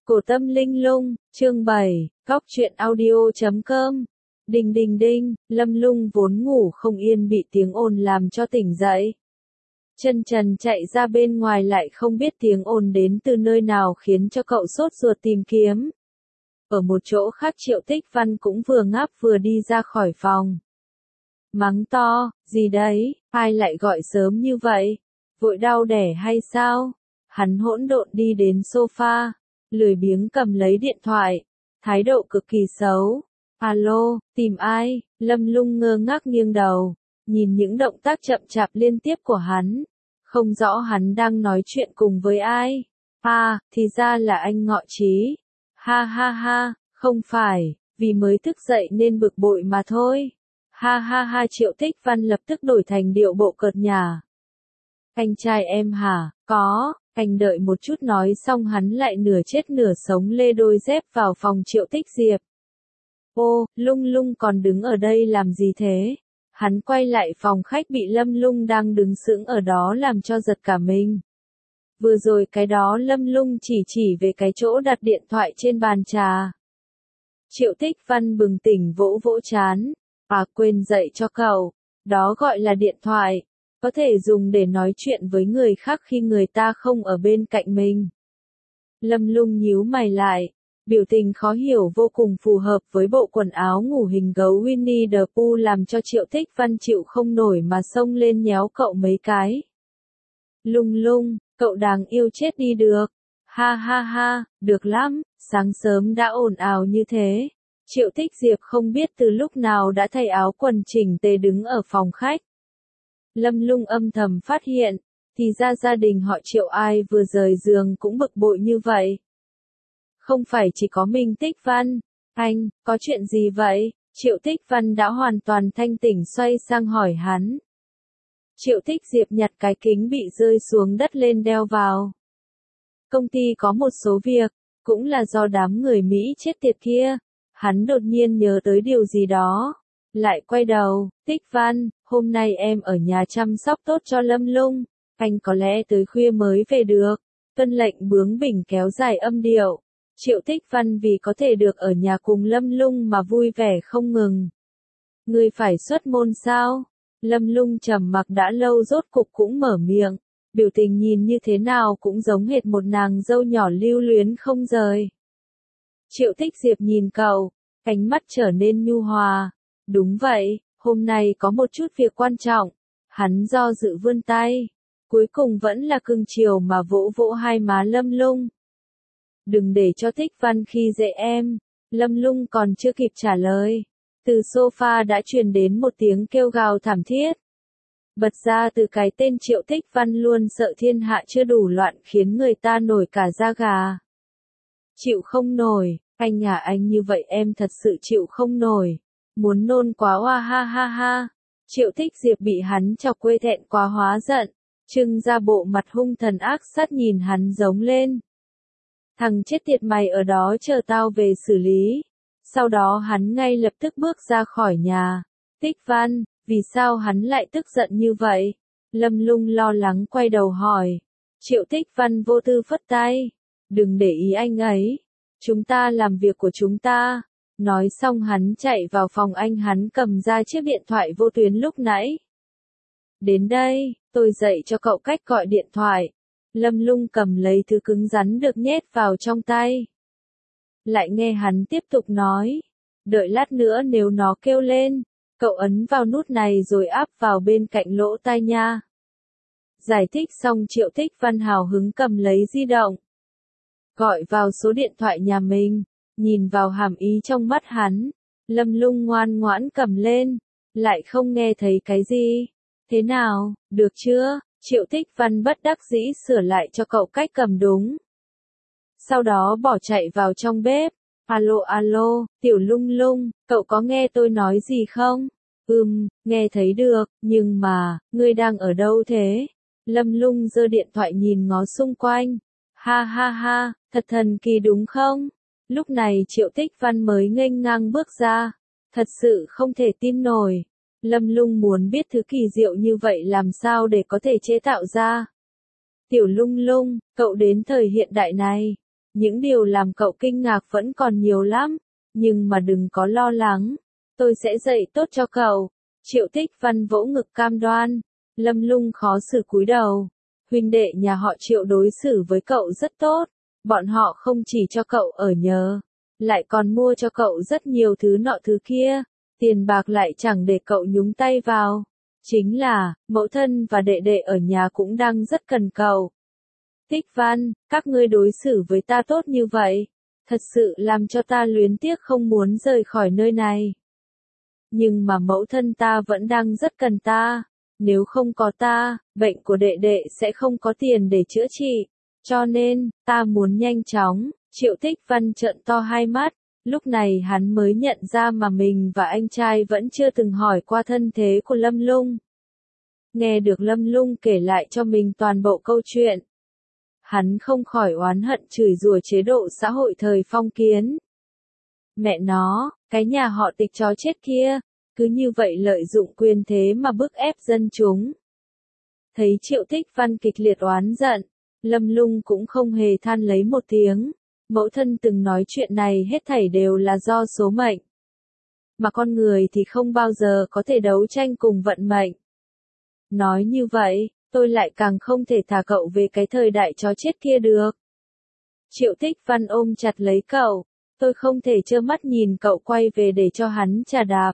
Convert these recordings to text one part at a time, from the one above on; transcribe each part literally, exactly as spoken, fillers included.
Cổ Tâm Linh Lung, chương bảy, Cóc Truyện Audio chấm com. Đinh đinh đinh, Lâm Lung vốn ngủ không yên bị tiếng ồn làm cho tỉnh dậy. Chân trần chạy ra bên ngoài lại không biết tiếng ồn đến từ nơi nào khiến cho cậu sốt ruột tìm kiếm. Ở một chỗ khác Triệu Tích Văn cũng vừa ngáp vừa đi ra khỏi phòng. Mắng to, gì đấy, ai lại gọi sớm như vậy? Vội đau đẻ hay sao? Hắn hỗn độn đi đến sofa, lười biếng cầm lấy điện thoại, thái độ cực kỳ xấu. Alo, tìm ai? Lâm Lung ngơ ngác nghiêng đầu, nhìn những động tác chậm chạp liên tiếp của hắn, không rõ hắn đang nói chuyện cùng với ai. À, thì ra là anh Ngọ Trí. Ha ha ha, không phải, vì mới thức dậy nên bực bội mà thôi. Ha ha ha. Triệu Tích Văn lập tức đổi thành điệu bộ cợt nhả. Anh trai em hả? Có. Anh đợi một chút nói xong hắn lại nửa chết nửa sống lê đôi dép vào phòng Triệu Tích Diệp. Ô, Lung Lung còn đứng ở đây làm gì thế? Hắn quay lại phòng khách bị Lâm Lung đang đứng sững ở đó làm cho giật cả mình. Vừa rồi cái đó Lâm Lung chỉ chỉ về cái chỗ đặt điện thoại trên bàn trà. Triệu Tích Văn bừng tỉnh vỗ vỗ trán. À, quên dạy cho cậu, đó gọi là điện thoại. Có thể dùng để nói chuyện với người khác khi người ta không ở bên cạnh mình. Lâm Lung nhíu mày lại, biểu tình khó hiểu vô cùng phù hợp với bộ quần áo ngủ hình gấu Winnie the Pooh làm cho Triệu Tích Văn chịu không nổi mà xông lên nhéo cậu mấy cái. Lung Lung, cậu đáng yêu chết đi được. Ha ha ha, được lắm, sáng sớm đã ồn ào như thế. Triệu Tích Diệp không biết từ lúc nào đã thay áo quần chỉnh tề đứng ở phòng khách. Lâm Lung âm thầm phát hiện, thì ra gia đình họ Triệu ai vừa rời giường cũng bực bội như vậy. Không phải chỉ có mình Tích Văn. Anh, có chuyện gì vậy? Triệu Tích Văn đã hoàn toàn thanh tỉnh xoay sang hỏi hắn. Triệu Tích Diệp nhặt cái kính bị rơi xuống đất lên đeo vào. Công ty có một số việc, cũng là do đám người Mỹ chết tiệt kia. Hắn đột nhiên nhớ tới điều gì đó. Lại quay đầu, Tích Văn, hôm nay em ở nhà chăm sóc tốt cho Lâm Lung, anh có lẽ tới khuya mới về được. Tuân lệnh bướng bỉnh kéo dài âm điệu. Triệu Tích Văn vì có thể được ở nhà cùng Lâm Lung mà vui vẻ không ngừng. Ngươi phải xuất môn sao? Lâm Lung trầm mặc đã lâu rốt cục cũng mở miệng, biểu tình nhìn như thế nào cũng giống hệt một nàng dâu nhỏ lưu luyến không rời. Triệu Tích Diệp nhìn cậu, ánh mắt trở nên nhu hòa. Đúng vậy, hôm nay có một chút việc quan trọng. Hắn do dự vươn tay, cuối cùng vẫn là cưng chiều mà vỗ vỗ hai má Lâm Lung. Đừng để cho Tích Văn khi dễ em. Lâm Lung còn chưa kịp trả lời, từ sofa đã truyền đến một tiếng kêu gào thảm thiết. Bật ra từ cái tên Triệu Tích Văn luôn sợ thiên hạ chưa đủ loạn khiến người ta nổi cả da gà. Chịu không nổi, anh à, anh như vậy em thật sự chịu không nổi. Muốn nôn quá oa ha ha ha. Triệu Tích Diệp bị hắn chọc quê thẹn quá hóa giận, trưng ra bộ mặt hung thần ác sát nhìn hắn giống lên. Thằng chết tiệt mày ở đó chờ tao về xử lý. Sau đó hắn ngay lập tức bước ra khỏi nhà. Tích Văn, vì sao hắn lại tức giận như vậy? Lâm Lung lo lắng quay đầu hỏi. Triệu Tích Văn vô tư phất tay. Đừng để ý anh ấy. Chúng ta làm việc của chúng ta. Nói xong hắn chạy vào phòng anh, hắn cầm ra chiếc điện thoại vô tuyến lúc nãy. Đến đây, tôi dạy cho cậu cách gọi điện thoại. Lâm Lung cầm lấy thứ cứng rắn được nhét vào trong tay. Lại nghe hắn tiếp tục nói. Đợi lát nữa nếu nó kêu lên, cậu ấn vào nút này rồi áp vào bên cạnh lỗ tai nha. Giải thích xong Triệu Tích Văn hào hứng cầm lấy di động. Gọi vào số điện thoại nhà mình. Nhìn vào hàm ý trong mắt hắn, Lâm Lung ngoan ngoãn cầm lên, lại không nghe thấy cái gì. Thế nào, được chưa? Triệu Tích Văn bất đắc dĩ sửa lại cho cậu cách cầm đúng. Sau đó bỏ chạy vào trong bếp. Alo alo, Tiểu Lung Lung, cậu có nghe tôi nói gì không? Ừm, nghe thấy được, nhưng mà, ngươi đang ở đâu thế? Lâm Lung giơ điện thoại nhìn ngó xung quanh. Ha ha ha, thật thần kỳ đúng không? Lúc này Triệu Tích Văn mới nghênh ngang bước ra. Thật sự không thể tin nổi. Lâm Lung muốn biết thứ kỳ diệu như vậy làm sao để có thể chế tạo ra. Tiểu Lung Lung, cậu đến thời hiện đại này. Những điều làm cậu kinh ngạc vẫn còn nhiều lắm, nhưng mà đừng có lo lắng, tôi sẽ dạy tốt cho cậu. Triệu Tích Văn vỗ ngực cam đoan. Lâm Lung khó xử cúi đầu. Huynh đệ nhà họ Triệu đối xử với cậu rất tốt, bọn họ không chỉ cho cậu ở nhờ, lại còn mua cho cậu rất nhiều thứ nọ thứ kia, tiền bạc lại chẳng để cậu nhúng tay vào. Chính là, mẫu thân và đệ đệ ở nhà cũng đang rất cần cậu. Tích Văn, các ngươi đối xử với ta tốt như vậy, thật sự làm cho ta luyến tiếc không muốn rời khỏi nơi này. Nhưng mà mẫu thân ta vẫn đang rất cần ta, nếu không có ta, bệnh của đệ đệ sẽ không có tiền để chữa trị, cho nên, ta muốn nhanh chóng. Triệu Tích Văn trợn to hai mắt, lúc này hắn mới nhận ra mà mình và anh trai vẫn chưa từng hỏi qua thân thế của Lâm Lung. Nghe được Lâm Lung kể lại cho mình toàn bộ câu chuyện, hắn không khỏi oán hận chửi rủa chế độ xã hội thời phong kiến. Mẹ nó, cái nhà họ Tịch chó chết kia, cứ như vậy lợi dụng quyền thế mà bức ép dân chúng. Thấy Triệu Tích Văn kịch liệt oán giận, Lâm Lung cũng không hề than lấy một tiếng. Mẫu thân từng nói chuyện này hết thảy đều là do số mệnh. Mà con người thì không bao giờ có thể đấu tranh cùng vận mệnh. Nói như vậy, tôi lại càng không thể thả cậu về cái thời đại chó chết kia được. Triệu Tích Văn ôm chặt lấy cậu, tôi không thể trơ mắt nhìn cậu quay về để cho hắn chà đạp.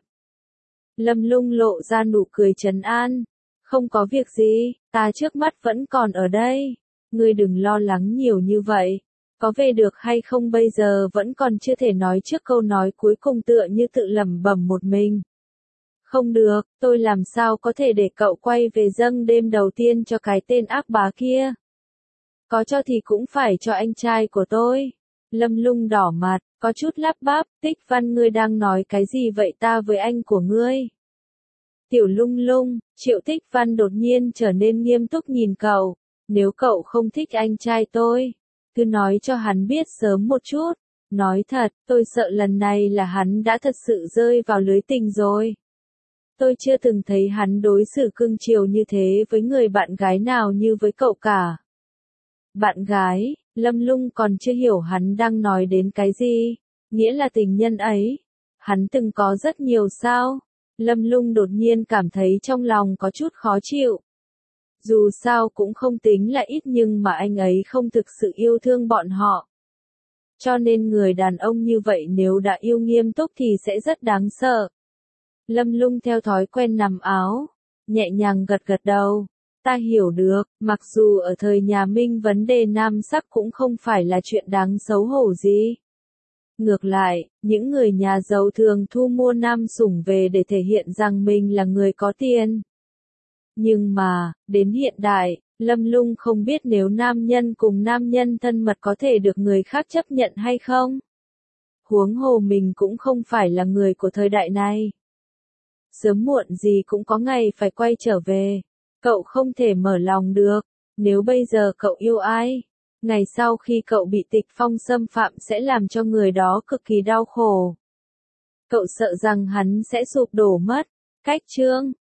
Lâm Lung lộ ra nụ cười trấn an, không có việc gì, ta trước mắt vẫn còn ở đây, ngươi đừng lo lắng nhiều như vậy. Có về được hay không bây giờ vẫn còn chưa thể nói trước câu nói cuối cùng tựa như tự lẩm bẩm một mình. Không được, tôi làm sao có thể để cậu quay về dâng đêm đầu tiên cho cái tên ác bá kia. Có cho thì cũng phải cho anh trai của tôi. Lâm Lung đỏ mặt, có chút lắp bắp, Tích Văn ngươi đang nói cái gì vậy ta với anh của ngươi? Tiểu Lung Lung, Triệu Tích Văn đột nhiên trở nên nghiêm túc nhìn cậu, nếu cậu không thích anh trai tôi, cứ nói cho hắn biết sớm một chút. Nói thật, tôi sợ lần này là hắn đã thật sự rơi vào lưới tình rồi. Tôi chưa từng thấy hắn đối xử cưng chiều như thế với người bạn gái nào như với cậu cả. Bạn gái, Lâm Lung còn chưa hiểu hắn đang nói đến cái gì, nghĩa là tình nhân ấy. Hắn từng có rất nhiều sao? Lâm Lung đột nhiên cảm thấy trong lòng có chút khó chịu. Dù sao cũng không tính là ít nhưng mà anh ấy không thực sự yêu thương bọn họ. Cho nên người đàn ông như vậy nếu đã yêu nghiêm túc thì sẽ rất đáng sợ. Lâm Lung theo thói quen nằm áo, nhẹ nhàng gật gật đầu. Ta hiểu được, mặc dù ở thời nhà Minh vấn đề nam sắc cũng không phải là chuyện đáng xấu hổ gì. Ngược lại, những người nhà giàu thường thu mua nam sủng về để thể hiện rằng mình là người có tiền. Nhưng mà, đến hiện đại, Lâm Lung không biết nếu nam nhân cùng nam nhân thân mật có thể được người khác chấp nhận hay không. Huống hồ mình cũng không phải là người của thời đại này. Sớm muộn gì cũng có ngày phải quay trở về. Cậu không thể mở lòng được. Nếu bây giờ cậu yêu ai, ngày sau khi cậu bị Tịch Phong xâm phạm sẽ làm cho người đó cực kỳ đau khổ. Cậu sợ rằng hắn sẽ sụp đổ mất. Cách chương